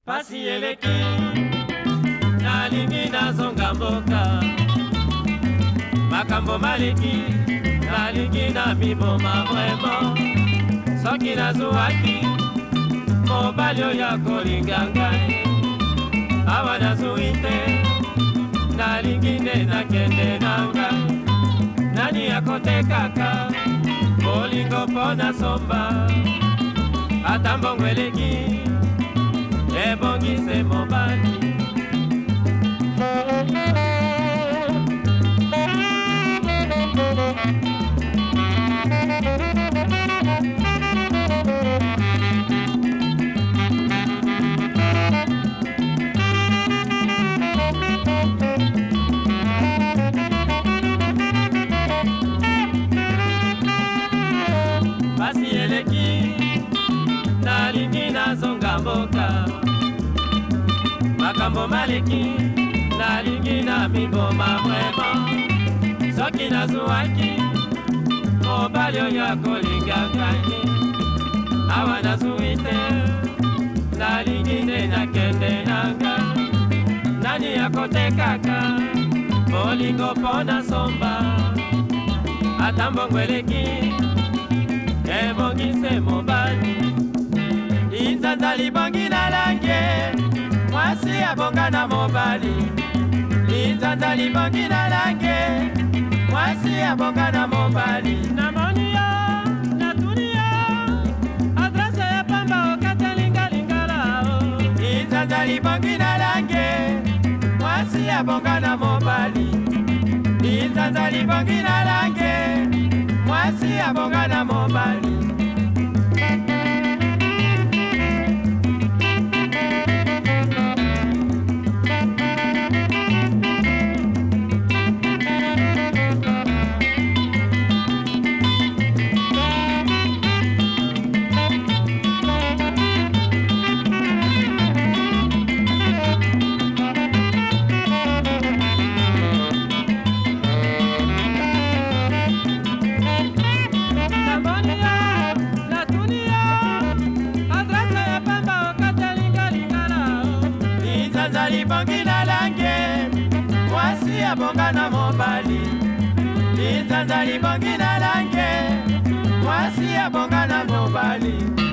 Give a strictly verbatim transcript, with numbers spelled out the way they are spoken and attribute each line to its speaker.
Speaker 1: Pasi eleki nalingi nazonga mboka, makambo maleki nalingi na miboma vraimen. Soki nazwaki mobali oyo akolinga ngai, awa nazwi te nalingi nde nakende na ngai. Nani akotekaka bolingo mpo na somba, ata mbongo eleki ebongise mobali. Pasi eleki nalingi nazonga mboka, makambo maleki nalingi na miboma vraimen. Soki nazwaki mobali oyo akolinga ngai, awa nazwi te nalingi nde nakende na ngai. Nani akotekaka bolingo mpo na somba, ata mbongo eleki ebongise mobali. Linzanza libongi na lange, mwasi abonga na mobali. Linzanza libongi na lange, mwasi abonga na mobali. Namoni yo, natuni yo, adrese ya pamba okate lingalingala o. Linzanza libongi na lange, mwasi abonga na mobali. Linzanza libongi na lange, mwasi abonga na mobali. Libongi na lange, mwasi abonga na mobali. Linzanza libongi na lange, mwasi abonga na mobali.